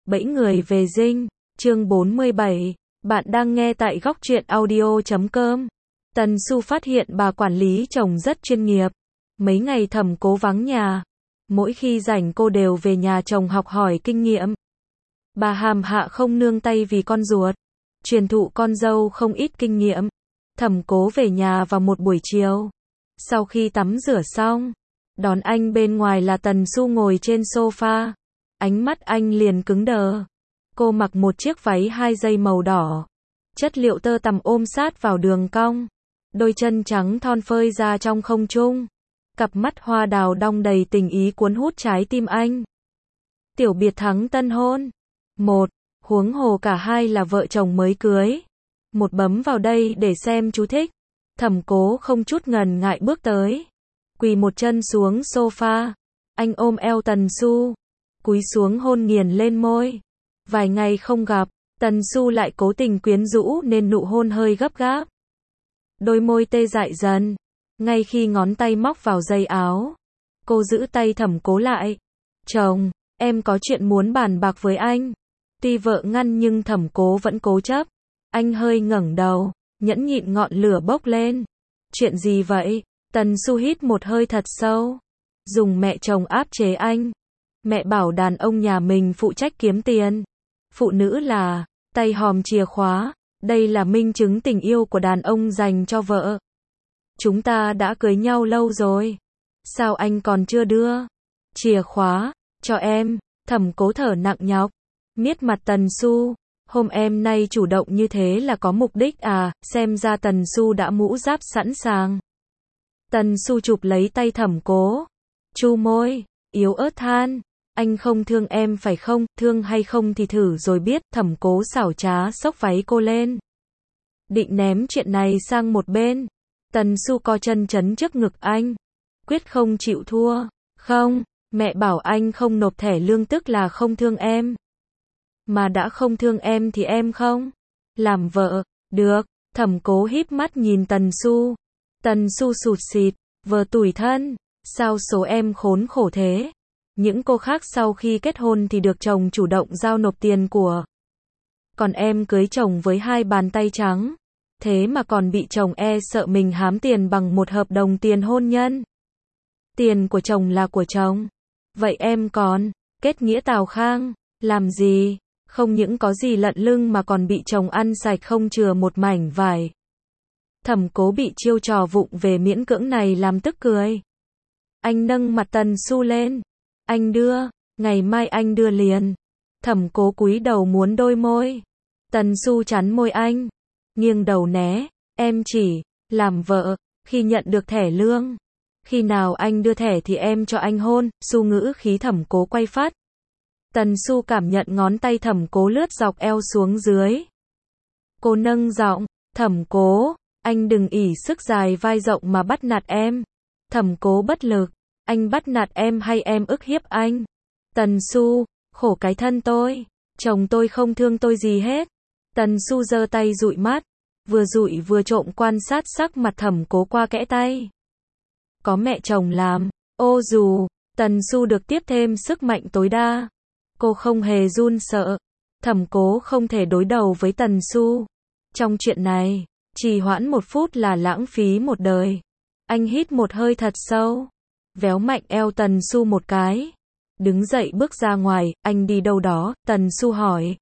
Bẫy người về dinh, chương 47, bạn đang nghe tại góc truyện audio.com. Tần Su phát hiện bà quản lý chồng rất chuyên nghiệp. Mấy ngày Thẩm Cố vắng nhà, mỗi khi rảnh cô đều về nhà chồng học hỏi kinh nghiệm. Bà hàm hạ không nương tay vì con ruột, truyền thụ con dâu không ít kinh nghiệm. Thẩm Cố về nhà vào một buổi chiều, sau khi tắm rửa xong, đón anh bên ngoài là Tần Su ngồi trên sofa. Ánh mắt anh liền cứng đờ. Cô mặc một chiếc váy 2 dây màu đỏ, chất liệu tơ tằm ôm sát vào đường cong, đôi chân trắng thon phơi ra trong không trung, cặp mắt hoa đào đong đầy tình ý cuốn hút trái tim anh. Tiểu biệt thắng tân hôn. Một, huống hồ cả hai là vợ chồng mới cưới. Một bấm vào đây để xem chú thích. Thẩm Cố không chút ngần ngại bước tới, quỳ một chân xuống sofa. Anh ôm eo Tần Su, cúi xuống hôn nghiền lên môi. Vài ngày không gặp, Tần Su lại cố tình quyến rũ nên nụ hôn hơi gấp gáp. Đôi môi tê dại dần, ngay khi ngón tay móc vào dây áo, cô giữ tay Thẩm Cố lại. Chồng, em có chuyện muốn bàn bạc với anh. Tuy vợ ngăn nhưng Thẩm Cố vẫn cố chấp. Anh hơi ngẩng đầu, nhẫn nhịn ngọn lửa bốc lên. Chuyện gì vậy? Tần Su hít một hơi thật sâu, dùng mẹ chồng áp chế anh. Mẹ bảo đàn ông nhà mình phụ trách kiếm tiền. Phụ nữ là tay hòm chìa khóa. Đây là minh chứng tình yêu của đàn ông dành cho vợ. Chúng ta đã cưới nhau lâu rồi, sao anh còn chưa đưa chìa khóa cho em? Thẩm Cố thở nặng nhọc, miết mặt Tần Su. Hôm em nay chủ động như thế là có mục đích à? Xem ra Tần Su đã mũ giáp sẵn sàng. Tần Su chụp lấy tay Thẩm Cố, chu môi, yếu ớt than. Anh không thương em phải không? Thương hay không thì thử rồi biết. Thẩm Cố xảo trá xốc váy cô lên, định ném chuyện này sang một bên. Tần Su co chân chấn trước ngực anh, quyết không chịu thua. Không, mẹ bảo anh không nộp thẻ lương tức là không thương em. Mà đã không thương em thì em không làm vợ được. Thẩm Cố híp mắt nhìn Tần Su. Tần Su sụt sịt, vờ tủi thân. Sao số em khốn khổ thế? Những cô khác sau khi kết hôn thì được chồng chủ động giao nộp tiền của. Còn em cưới chồng với 2 bàn tay trắng. Thế mà còn bị chồng sợ mình hám tiền bằng một hợp đồng tiền hôn nhân. Tiền của chồng là của chồng. Vậy em còn kết nghĩa tào khang làm gì? Không những có gì lận lưng mà còn bị chồng ăn sạch không chừa một mảnh vải. Thẩm Cố bị chiêu trò vụng về miễn cưỡng này làm tức cười. Anh nâng mặt Tần Su lên. Anh đưa, ngày mai anh đưa liền. Thẩm Cố cúi đầu muốn đôi môi. Tần Su chắn môi anh, nghiêng đầu né. Em chỉ làm vợ khi nhận được thẻ lương. Khi nào anh đưa thẻ thì em cho anh hôn. Su ngữ khí Thẩm Cố quay phát. Tần Su cảm nhận ngón tay Thẩm Cố lướt dọc eo xuống dưới. Cô nâng giọng, Thẩm Cố, anh đừng ỷ sức dài vai rộng mà bắt nạt em. Thẩm Cố bất lực, anh bắt nạt em hay em ức hiếp anh? Tần Su, khổ cái thân tôi, chồng tôi không thương tôi gì hết. Tần Su giơ tay dụi mắt, vừa dụi vừa trộm quan sát sắc mặt Thẩm Cố qua kẽ tay. Có mẹ chồng làm, ô dù, Tần Su được tiếp thêm sức mạnh tối đa. Cô không hề run sợ. Thẩm Cố không thể đối đầu với Tần Su. Trong chuyện này, trì hoãn 1 phút là lãng phí một đời. Anh hít một hơi thật sâu, véo mạnh eo Tần Su một cái. Đứng dậy bước ra ngoài. Anh đi đâu đó? Tần Su hỏi.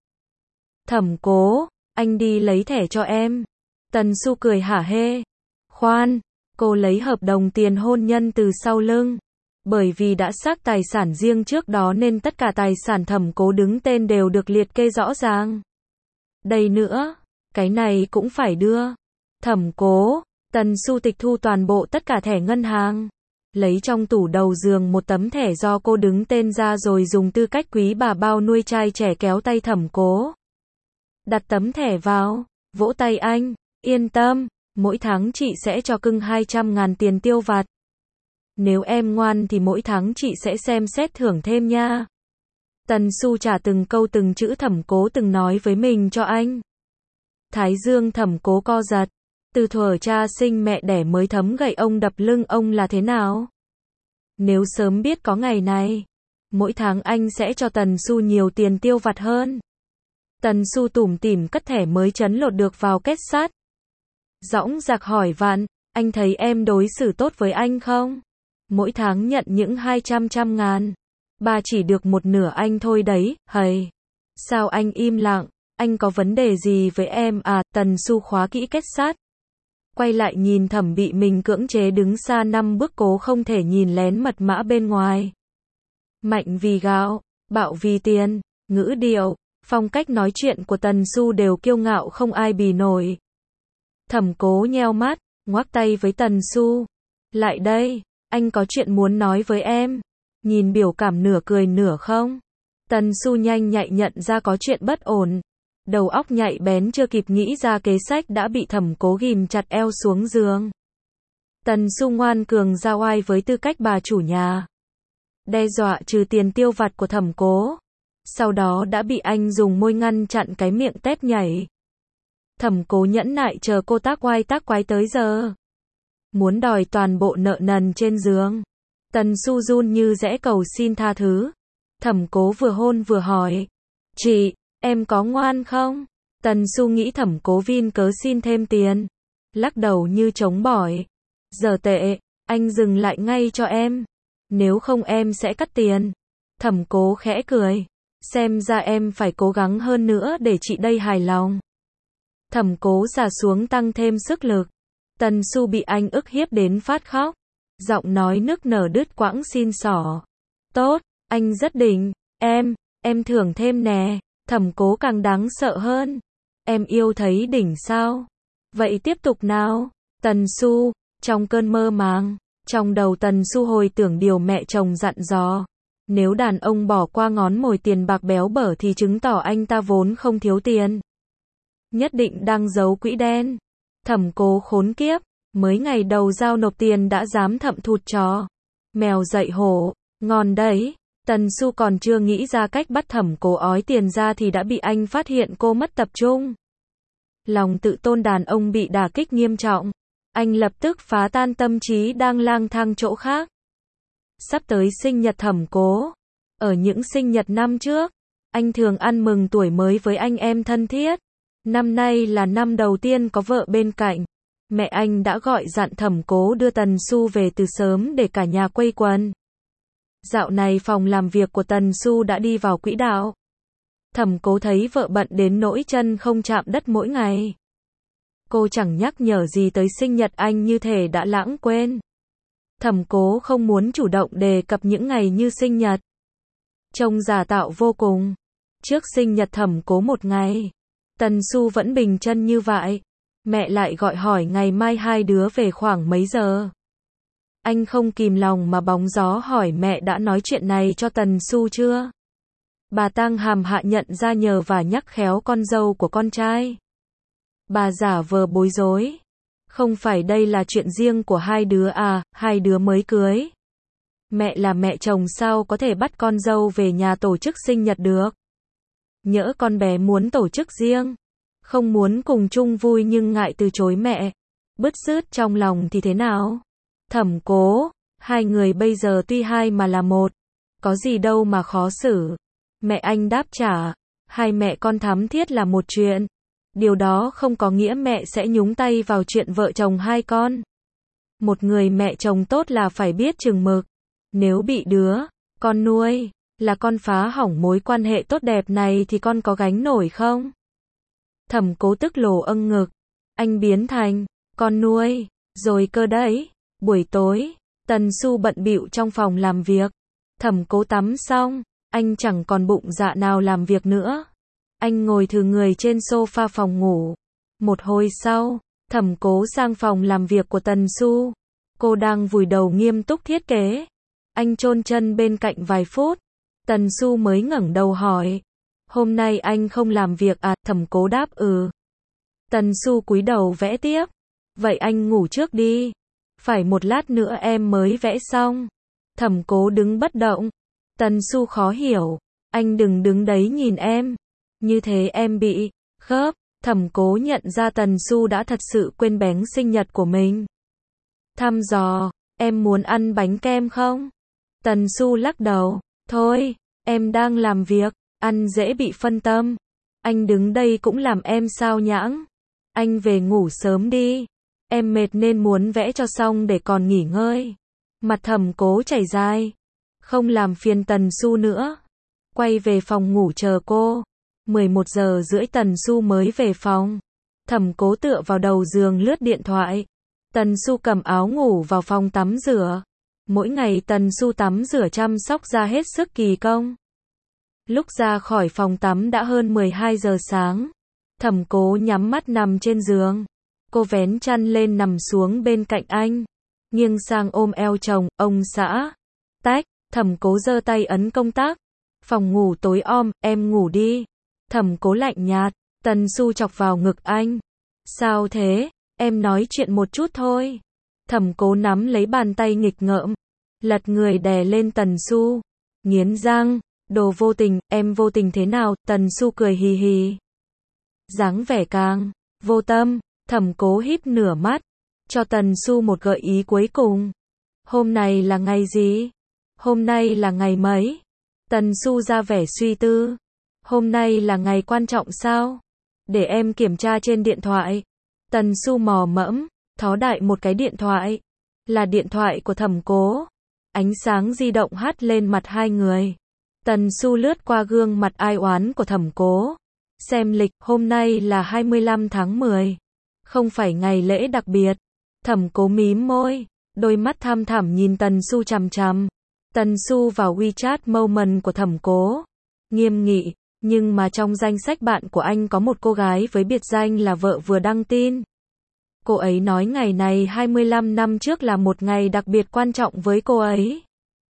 Thẩm Cố, anh đi lấy thẻ cho em. Tần Su cười hả hê. Khoan, cô lấy hợp đồng tiền hôn nhân từ sau lưng. Bởi vì đã xác tài sản riêng trước đó nên tất cả tài sản Thẩm Cố đứng tên đều được liệt kê rõ ràng. Đây nữa, cái này cũng phải đưa. Thẩm Cố, Tần Su tịch thu toàn bộ tất cả thẻ ngân hàng, lấy trong tủ đầu giường một tấm thẻ do cô đứng tên ra rồi dùng tư cách quý bà bao nuôi trai trẻ kéo tay Thẩm Cố. Đặt tấm thẻ vào, vỗ tay anh, yên tâm, mỗi tháng chị sẽ cho cưng 200.000 tiền tiêu vặt. Nếu em ngoan thì mỗi tháng chị sẽ xem xét thưởng thêm nha. Tần Su trả từng câu từng chữ Thẩm Cố từng nói với mình cho anh. Thái dương Thẩm Cố co giật. Từ thuở cha sinh mẹ đẻ mới thấm gậy ông đập lưng ông là thế nào? Nếu sớm biết có ngày này, Mỗi tháng anh sẽ cho Tần Su nhiều tiền tiêu vặt hơn. Tần Su tủm tỉm cất thẻ mới trấn lột được vào kết sắt. Dõng dạc hỏi Vạn, anh thấy em đối xử tốt với anh không? Mỗi tháng nhận những 200 ngàn. Bà chỉ được một nửa anh thôi đấy, hầy. Sao anh im lặng? Anh có vấn đề gì với em à? Tần Su khóa kỹ kết sắt. Quay lại nhìn Thẩm bị mình cưỡng chế đứng xa 5 bước cố không thể nhìn lén mật mã bên ngoài. Mạnh vì gạo, bạo vì tiền, ngữ điệu, phong cách nói chuyện của Tần Su đều kiêu ngạo không ai bì nổi. Thẩm Cố nheo mắt, ngoắc tay với Tần Su. Lại đây, anh có chuyện muốn nói với em. Nhìn biểu cảm nửa cười nửa không. Tần Su nhanh nhạy nhận ra có chuyện bất ổn. Đầu óc nhạy bén chưa kịp nghĩ ra kế sách đã bị Thẩm Cố ghìm chặt eo xuống giường. Tần Su ngoan cường ra oai với tư cách bà chủ nhà. Đe dọa trừ tiền tiêu vặt của Thẩm Cố. Sau đó đã bị anh dùng môi ngăn chặn cái miệng tép nhảy. Thẩm Cố nhẫn nại chờ cô tác oai tác quái tới giờ. Muốn đòi toàn bộ nợ nần trên giường. Tần Su run như rẽ cầu xin tha thứ. Thẩm Cố vừa hôn vừa hỏi. Chị, em có ngoan không? Tần Su nghĩ Thẩm Cố vin cớ xin thêm tiền. Lắc đầu như chống bỏi. Giờ tệ, anh dừng lại ngay cho em. Nếu không em sẽ cắt tiền. Thẩm Cố khẽ cười. Xem ra em phải cố gắng hơn nữa để chị đây hài lòng. Thẩm Cố già xuống tăng thêm sức lực. Tần Su bị anh ức hiếp đến phát khóc. Giọng nói nức nở đứt quãng xin xỏ. Tốt, anh rất đỉnh. Em thưởng thêm nè. Thẩm Cố càng đáng sợ hơn. Em yêu thấy đỉnh sao? Vậy tiếp tục nào. Tần Su, trong cơn mơ màng, trong đầu Tần Su hồi tưởng điều mẹ chồng dặn dò. Nếu đàn ông bỏ qua ngón mồi tiền bạc béo bở thì chứng tỏ anh ta vốn không thiếu tiền. Nhất định đang giấu quỹ đen. Thẩm Cố khốn kiếp, mới ngày đầu giao nộp tiền đã dám thậm thụt chó. Mèo dạy hổ, ngon đấy. Tần Su còn chưa nghĩ ra cách bắt Thẩm Cố ói tiền ra thì đã bị anh phát hiện cô mất tập trung. Lòng tự tôn đàn ông bị đả kích nghiêm trọng. Anh lập tức phá tan tâm trí đang lang thang chỗ khác. Sắp tới sinh nhật Thẩm Cố. Ở những sinh nhật năm trước, anh thường ăn mừng tuổi mới với anh em thân thiết. Năm nay là năm đầu tiên có vợ bên cạnh. Mẹ anh đã gọi dặn Thẩm Cố đưa Tần Su về từ sớm để cả nhà quây quần. Dạo này phòng làm việc của Tần Su đã đi vào quỹ đạo. Thẩm Cố thấy vợ bận đến nỗi chân không chạm đất mỗi ngày. Cô chẳng nhắc nhở gì tới sinh nhật anh như thể đã lãng quên. Thẩm Cố không muốn chủ động đề cập những ngày như sinh nhật. Trông giả tạo vô cùng. Trước sinh nhật Thẩm Cố một ngày, Tần Su vẫn bình chân như vậy. Mẹ lại gọi hỏi ngày mai hai đứa về khoảng mấy giờ. Anh không kìm lòng mà bóng gió hỏi mẹ đã nói chuyện này cho Tần Su chưa. Bà Tăng hàm hạ nhận ra nhờ và nhắc khéo con dâu của con trai. Bà giả vờ bối rối. Không phải đây là chuyện riêng của hai đứa à, hai đứa mới cưới. Mẹ là mẹ chồng sao có thể bắt con dâu về nhà tổ chức sinh nhật được. Nhỡ con bé muốn tổ chức riêng. Không muốn cùng chung vui nhưng ngại từ chối mẹ. Bứt rứt trong lòng thì thế nào? Thẩm Cố, hai người bây giờ tuy hai mà là một. Có gì đâu mà khó xử. Mẹ anh đáp trả. Hai mẹ con thắm thiết là một chuyện. Điều đó không có nghĩa mẹ sẽ nhúng tay vào chuyện vợ chồng hai con. Một người mẹ chồng tốt là phải biết chừng mực. Nếu bị đứa con nuôi là con phá hỏng mối quan hệ tốt đẹp này thì con có gánh nổi không? Thẩm Cố tức lồ âng ngực. Anh biến thành con nuôi rồi cơ đấy. Buổi tối, Tần Su bận bịu trong phòng làm việc. Thẩm Cố tắm xong, anh chẳng còn bụng dạ nào làm việc nữa. Anh ngồi thừ người trên sofa phòng ngủ. Một hồi sau, Thẩm Cố sang phòng làm việc của Tần Su. Cô đang vùi đầu nghiêm túc thiết kế. Anh chôn chân bên cạnh vài phút. Tần Su mới ngẩng đầu hỏi. Hôm nay anh không làm việc à? Thẩm Cố đáp ừ. Tần Su cúi đầu vẽ tiếp. Vậy anh ngủ trước đi. Phải một lát nữa em mới vẽ xong. Thẩm Cố đứng bất động. Tần Su khó hiểu. Anh đừng đứng đấy nhìn em. Như thế em bị khớp. Thẩm Cố nhận ra Tần Su đã thật sự quên bén sinh nhật của mình. Thăm dò, em muốn ăn bánh kem không? Tần Su lắc đầu. Thôi, em đang làm việc, ăn dễ bị phân tâm. Anh đứng đây cũng làm em sao nhãng. Anh về ngủ sớm đi. Em mệt nên muốn vẽ cho xong để còn nghỉ ngơi. Mặt Thẩm Cố chảy dài. Không làm phiền Tần Xu nữa. Quay về phòng ngủ chờ cô. 11 giờ rưỡi Tần Xu mới về phòng. Thẩm Cố tựa vào đầu giường lướt điện thoại. Tần Xu cầm áo ngủ vào phòng tắm rửa. Mỗi ngày Tần Xu tắm rửa chăm sóc da hết sức kỳ công. Lúc ra khỏi phòng tắm đã hơn 12 giờ sáng. Thẩm Cố nhắm mắt nằm trên giường. Cô vén chăn lên nằm xuống bên cạnh anh. Nghiêng sang ôm eo chồng, ông xã. Tách, Thẩm Cố giơ tay ấn công tắc. Phòng ngủ tối om, em ngủ đi. Thẩm Cố lạnh nhạt. Tần Xu chọc vào ngực anh. Sao thế, em nói chuyện một chút thôi. Thẩm Cố nắm lấy bàn tay nghịch ngợm. Lật người đè lên Tần Xu. Nghiến răng. Đồ vô tình, em vô tình thế nào? Tần Xu cười hì hì. Dáng vẻ càng vô tâm. Thẩm Cố híp nửa mắt. Cho Tần Xu một gợi ý cuối cùng. Hôm nay là ngày gì? Hôm nay là ngày mấy? Tần Xu ra vẻ suy tư. Hôm nay là ngày quan trọng sao? Để em kiểm tra trên điện thoại. Tần Xu mò mẫm, thó đại một cái điện thoại. Là điện thoại của Thẩm Cố. Ánh sáng di động hắt lên mặt hai người. Tần Xu lướt qua gương mặt ai oán của Thẩm Cố. Xem lịch, hôm nay là 25 tháng 10. Không phải ngày lễ đặc biệt. Thẩm Cố mím môi, đôi mắt tham thẳm nhìn Tần Xu chằm chằm. Tần Xu vào WeChat Moment của Thẩm Cố. Nghiêm nghị, nhưng mà trong danh sách bạn của anh có một cô gái với biệt danh là vợ vừa đăng tin. Cô ấy nói ngày này 25 năm trước là một ngày đặc biệt quan trọng với cô ấy.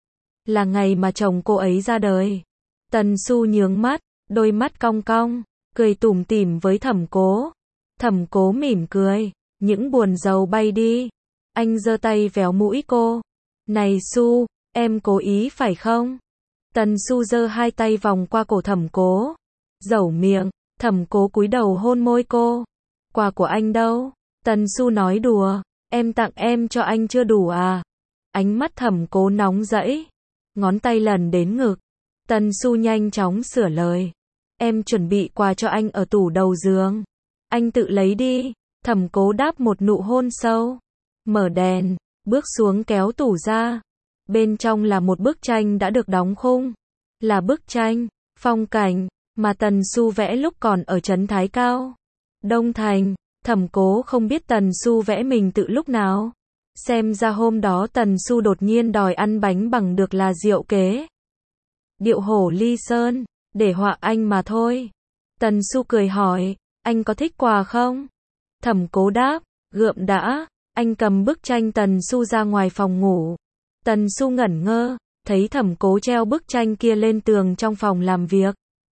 Là ngày mà chồng cô ấy ra đời. Tần Xu nhướng mắt, đôi mắt cong cong, cười tủm tỉm với Thẩm Cố. Thẩm Cố mỉm cười, những buồn rầu bay đi. Anh giơ tay véo mũi cô. Này Xu, em cố ý phải không? Tần Xu giơ hai tay vòng qua cổ Thẩm Cố. Dẩu miệng, Thẩm Cố cúi đầu hôn môi cô. Quà của anh đâu? Tần Xu nói đùa, em tặng em cho anh chưa đủ à? Ánh mắt Thẩm Cố nóng rẫy. Ngón tay lần đến ngực. Tần Xu nhanh chóng sửa lời. Em chuẩn bị quà cho anh ở tủ đầu giường. Anh tự lấy đi. Thẩm Cố đáp một nụ hôn sâu. Mở đèn, bước xuống kéo tủ ra. Bên trong là một bức tranh đã được đóng khung. Là bức tranh, phong cảnh, mà Tần Xu vẽ lúc còn ở trấn Thái Cao, Đông Thành. Thẩm Cố không biết Tần Xu vẽ mình tự lúc nào. Xem ra hôm đó Tần Xu đột nhiên đòi ăn bánh bằng được là diệu kế. Điệu hổ ly sơn, để họa anh mà thôi. Tần Xu cười hỏi, anh có thích quà không? Thẩm Cố đáp, gượm đã. Anh cầm bức tranh Tần Xu ra ngoài phòng ngủ. Tần Xu ngẩn ngơ, thấy Thẩm Cố treo bức tranh kia lên tường trong phòng làm việc.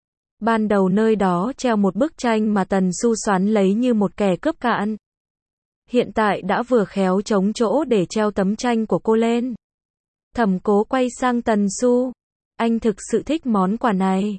Ban đầu nơi đó treo một bức tranh mà Tần Xu xoắn lấy như một kẻ cướp cạn. Hiện tại đã vừa khéo trống chỗ để treo tấm tranh của cô lên. Thẩm Cố quay sang Tần Xu. Anh thực sự thích món quà này.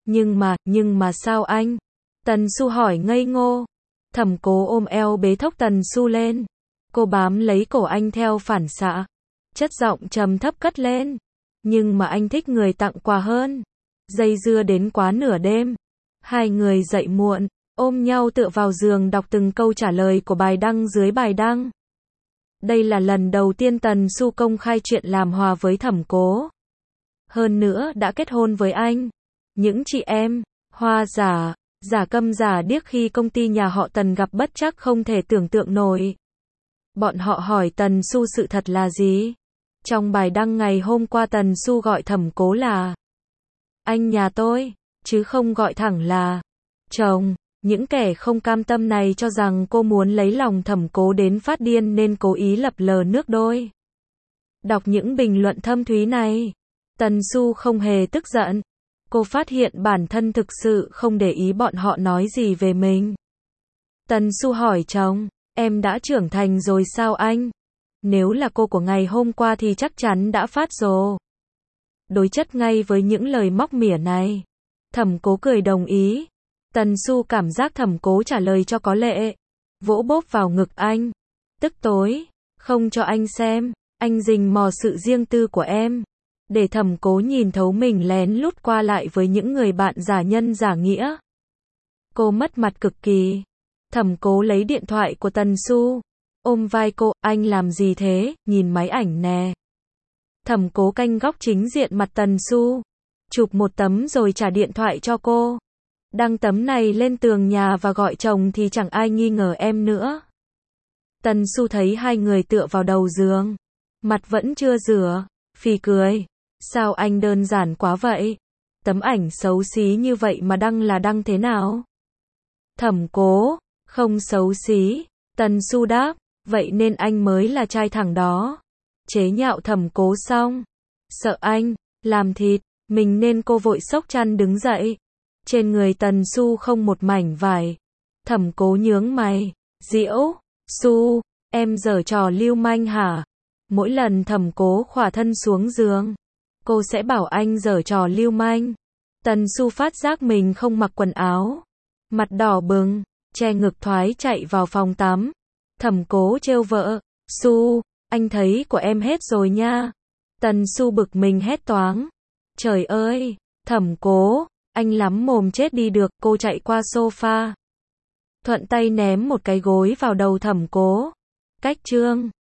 Nhưng mà sao anh? Tần Xu hỏi ngây ngô. Thẩm Cố ôm eo bế thốc Tần Xu lên. Cô bám lấy cổ anh theo phản xạ. Chất giọng trầm thấp cất lên. Nhưng mà anh thích người tặng quà hơn. Dây dưa đến quá nửa đêm. Hai người dậy muộn, ôm nhau tựa vào giường đọc từng câu trả lời của bài đăng dưới bài đăng. Đây là lần đầu tiên Tần Xu công khai chuyện làm hòa với Thẩm Cố. Hơn nữa đã kết hôn với anh. Những chị em, hoa giả, giả câm giả điếc khi công ty nhà họ Tần gặp bất trắc không thể tưởng tượng nổi. Bọn họ hỏi Tần Xu sự thật là gì? Trong bài đăng ngày hôm qua Tần Xu gọi Thẩm Cố là anh nhà tôi, chứ không gọi thẳng là chồng. Những kẻ không cam tâm này cho rằng cô muốn lấy lòng Thẩm Cố đến phát điên nên cố ý lập lờ nước đôi. Đọc những bình luận thâm thúy này, Tần Xu không hề tức giận. Cô phát hiện bản thân thực sự không để ý bọn họ nói gì về mình. Tần Xu hỏi chồng, em đã trưởng thành rồi sao anh? Nếu là cô của ngày hôm qua thì chắc chắn đã phát rồ. Đối chất ngay với những lời móc mỉa này. Thẩm Cố cười đồng ý. Tần Xu cảm giác Thẩm Cố trả lời cho có lệ. Vỗ bốp vào ngực anh. Tức tối, không cho anh xem, anh rình mò sự riêng tư của em. để Thẩm Cố nhìn thấu mình lén lút qua lại với những người bạn giả nhân giả nghĩa. Cô mất mặt cực kỳ. Thẩm Cố lấy điện thoại của Tần Xu, ôm vai cô, anh làm gì thế, nhìn máy ảnh nè. Thẩm Cố canh góc chính diện mặt Tần Xu, chụp một tấm rồi trả điện thoại cho cô. Đăng tấm này lên tường nhà và gọi chồng thì chẳng ai nghi ngờ em nữa. Tần Xu thấy hai người tựa vào đầu giường, mặt vẫn chưa rửa, phì cười. Sao anh đơn giản quá vậy? Tấm ảnh xấu xí như vậy mà đăng là đăng thế nào? Thẩm Cố, không xấu xí. Tần Xu đáp, vậy nên anh mới là trai thẳng đó. Chế nhạo Thẩm Cố xong, sợ anh làm thịt mình nên cô vội xốc chăn đứng dậy. Trên người Tần Xu không một mảnh vải. Thẩm Cố nhướng mày, Diễu, Xu, em giở trò lưu manh hả? Mỗi lần Thẩm Cố khỏa thân xuống giường, cô sẽ bảo anh giở trò lưu manh. Tần Xu phát giác mình không mặc quần áo, mặt đỏ bừng, che ngực thoái chạy vào phòng tắm. Thẩm Cố trêu vợ, Xu, anh thấy của em hết rồi nha. Tần Xu bực mình hét toáng, trời ơi, Thẩm Cố, anh lắm mồm chết đi được. Cô chạy qua sofa, thuận tay ném một cái gối vào đầu Thẩm Cố. Cách chương